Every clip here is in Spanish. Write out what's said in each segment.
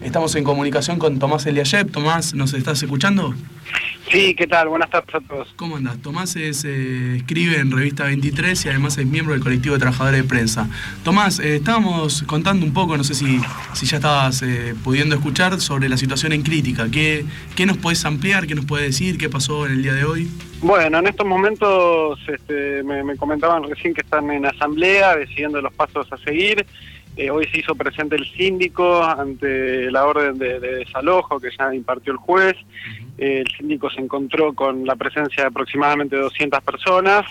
Estamos en comunicación con Tomás Eliashev. Tomás, ¿nos estás escuchando? Sí, ¿qué tal? Buenas tardes a todos. ¿Cómo andás? Tomás escribe en Revista 23 y además es miembro del colectivo de trabajadores de prensa. Tomás, estábamos contando un poco, no sé si ya estabas pudiendo escuchar sobre la situación en Crítica. ¿Qué nos podés ampliar? ¿Qué nos podés decir? ¿Qué pasó en el día de hoy? Bueno, en estos momentos me comentaban recién que están en asamblea decidiendo los pasos a seguir. Hoy se hizo presente el síndico ante la orden de desalojo que ya impartió el juez. El síndico se encontró con la presencia de aproximadamente 200 personas,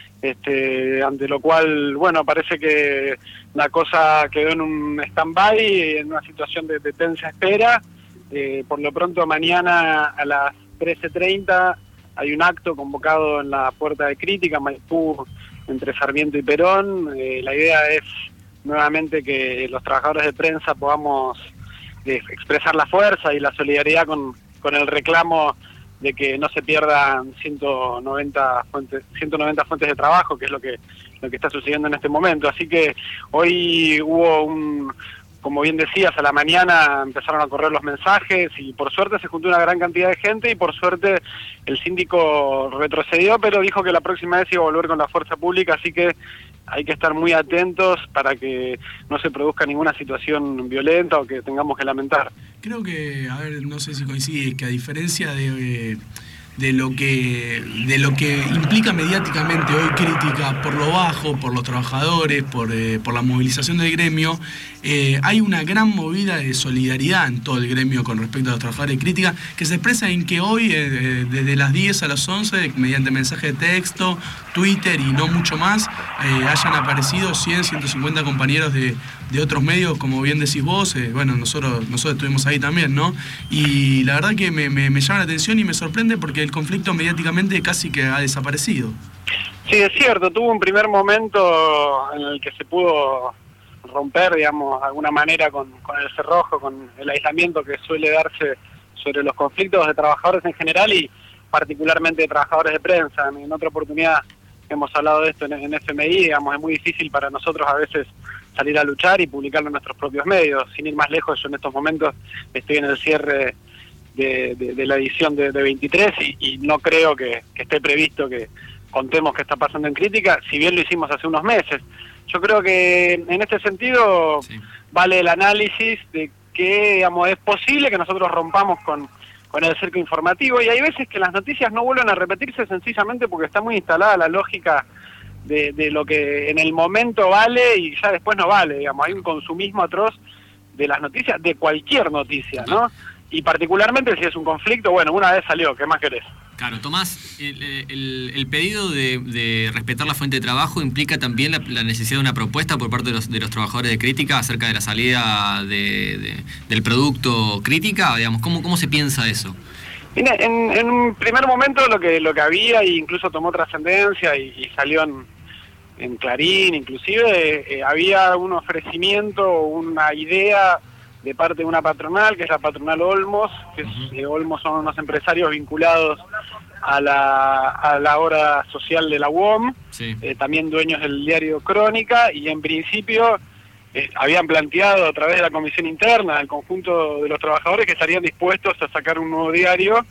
ante lo cual, bueno, parece que la cosa quedó en un stand-by, en una situación de tensa espera. Por lo pronto, mañana a las 13:30 hay un acto convocado en la Puerta de Crítica, Maipú, entre Sarmiento y Perón. La idea es nuevamente que los trabajadores de prensa podamos expresar la fuerza y la solidaridad con el reclamo de que no se pierdan 190 fuentes de trabajo, que es lo que está sucediendo en este momento. Así que hoy hubo como bien decías, a la mañana empezaron a correr los mensajes y por suerte se juntó una gran cantidad de gente y por suerte el síndico retrocedió, pero dijo que la próxima vez iba a volver con la fuerza pública, así que hay que estar muy atentos para que no se produzca ninguna situación violenta o que tengamos que lamentar. Creo que, a ver, no sé si coincide, que a diferencia de lo que implica mediáticamente hoy Crítica por lo bajo, por los trabajadores, por la movilización del gremio, hay una gran movida de solidaridad en todo el gremio con respecto a los trabajadores de Crítica, que se expresa en que hoy, desde las 10 a las 11, mediante mensaje de texto, Twitter y no mucho más, hayan aparecido 100, 150 compañeros de otros medios, como bien decís vos. Bueno, nosotros estuvimos ahí también, ¿no? Y la verdad que me llama la atención y me sorprende porque el conflicto mediáticamente casi que ha desaparecido. Sí, es cierto, tuvo un primer momento en el que se pudo romper, digamos, de alguna manera con el cerrojo, con el aislamiento que suele darse sobre los conflictos de trabajadores en general y particularmente de trabajadores de prensa. En otra oportunidad hemos hablado de esto en FMI, digamos, es muy difícil para nosotros a veces salir a luchar y publicarlo en nuestros propios medios. Sin ir más lejos, yo en estos momentos estoy en el cierre de la edición de 23 y no creo que esté previsto que contemos qué está pasando en Crítica, si bien lo hicimos hace unos meses. Yo creo que en este sentido sí vale el análisis de que, digamos, es posible que nosotros rompamos con el cerco informativo y hay veces que las noticias no vuelven a repetirse sencillamente porque está muy instalada la lógica de lo que en el momento vale y ya después no vale, digamos, hay un consumismo atroz de las noticias, de cualquier noticia, ¿no? Y particularmente si es un conflicto, bueno, una vez salió, ¿qué más querés? Claro, Tomás, el pedido de respetar la fuente de trabajo implica también la necesidad de una propuesta por parte de los trabajadores de Crítica acerca de la salida del producto Crítica, digamos, ¿cómo se piensa eso? Mira, en un primer momento lo que había, e incluso tomó trascendencia y salió en Clarín, inclusive, había un ofrecimiento, una idea de parte de una patronal, que es la patronal Olmos, que Olmos son unos empresarios vinculados a la obra social de la UOM, sí, también dueños del diario Crónica, y en principio habían planteado a través de la comisión interna al conjunto de los trabajadores que estarían dispuestos a sacar un nuevo diario.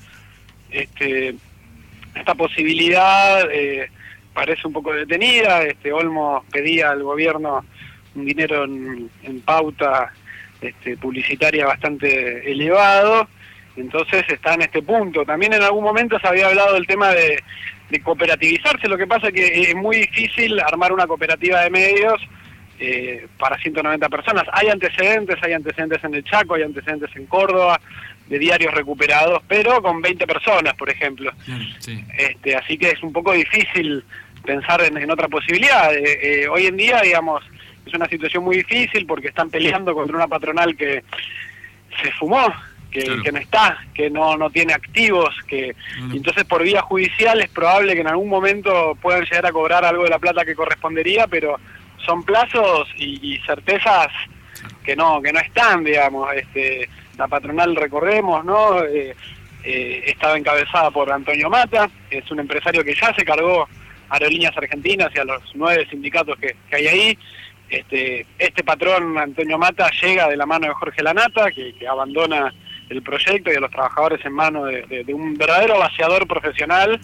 Esta posibilidad parece un poco detenida. Olmos pedía al gobierno un dinero en pauta publicitaria bastante elevado, entonces está en este punto. También en algún momento se había hablado del tema de cooperativizarse, lo que pasa es que es muy difícil armar una cooperativa de medios para 190 personas. Hay antecedentes en el Chaco, hay antecedentes en Córdoba, de diarios recuperados, pero con 20 personas, por ejemplo. Sí. Así que es un poco difícil pensar en otra posibilidad. Hoy en día, digamos, es una situación muy difícil porque están peleando contra una patronal que se fumó, claro, que no está, que no tiene activos, entonces por vía judicial es probable que en algún momento puedan llegar a cobrar algo de la plata que correspondería, pero son plazos y certezas que no están, digamos. La patronal, recordemos, ¿no? Estaba encabezada por Antonio Mata, es un empresario que ya se cargó Aerolíneas Argentinas y a los 9 sindicatos que hay ahí. Este patrón, Antonio Mata, llega de la mano de Jorge Lanata, que abandona el proyecto y a los trabajadores en manos de un verdadero vaciador profesional.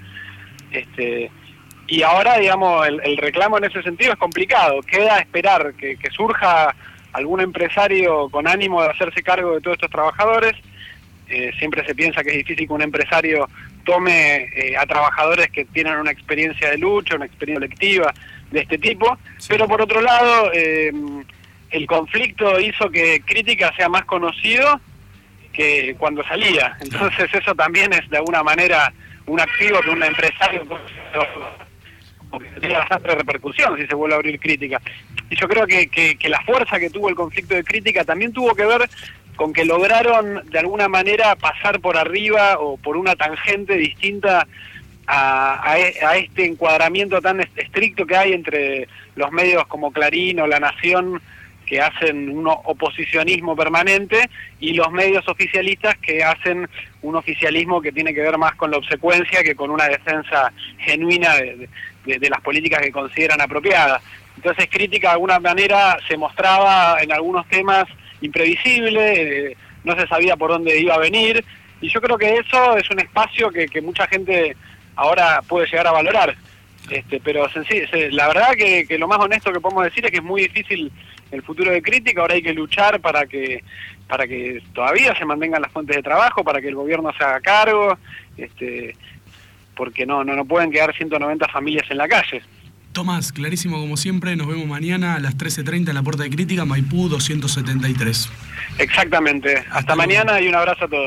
Y ahora, digamos, el reclamo en ese sentido es complicado. Queda esperar que surja algún empresario con ánimo de hacerse cargo de todos estos trabajadores. Siempre se piensa que es difícil que un empresario tome a trabajadores que tienen una experiencia de lucha, una experiencia colectiva de este tipo, sí. Pero por otro lado, el conflicto hizo que Crítica sea más conocido que cuando salía. Entonces eso también es de alguna manera un activo que un empresario tiene bastante repercusión si se vuelve a abrir Crítica. Y yo creo que la fuerza que tuvo el conflicto de Crítica también tuvo que ver con que lograron de alguna manera pasar por arriba o por una tangente distinta a este encuadramiento tan estricto que hay entre los medios como Clarín o La Nación, que hacen un oposicionismo permanente, y los medios oficialistas, que hacen un oficialismo que tiene que ver más con la obsecuencia que con una defensa genuina de las políticas que consideran apropiadas. Entonces Crítica de alguna manera se mostraba en algunos temas imprevisible, no se sabía por dónde iba a venir, y yo creo que eso es un espacio que mucha gente ahora puede llegar a valorar. Pero la verdad que lo más honesto que podemos decir es que es muy difícil el futuro de Crítica. Ahora hay que luchar para que todavía se mantengan las fuentes de trabajo, para que el gobierno se haga cargo, porque no pueden quedar 190 familias en la calle. Tomás, clarísimo como siempre, nos vemos mañana a las 13:30 en la Puerta de Crítica, Maipú 273. Exactamente. Hasta mañana y un abrazo a todos.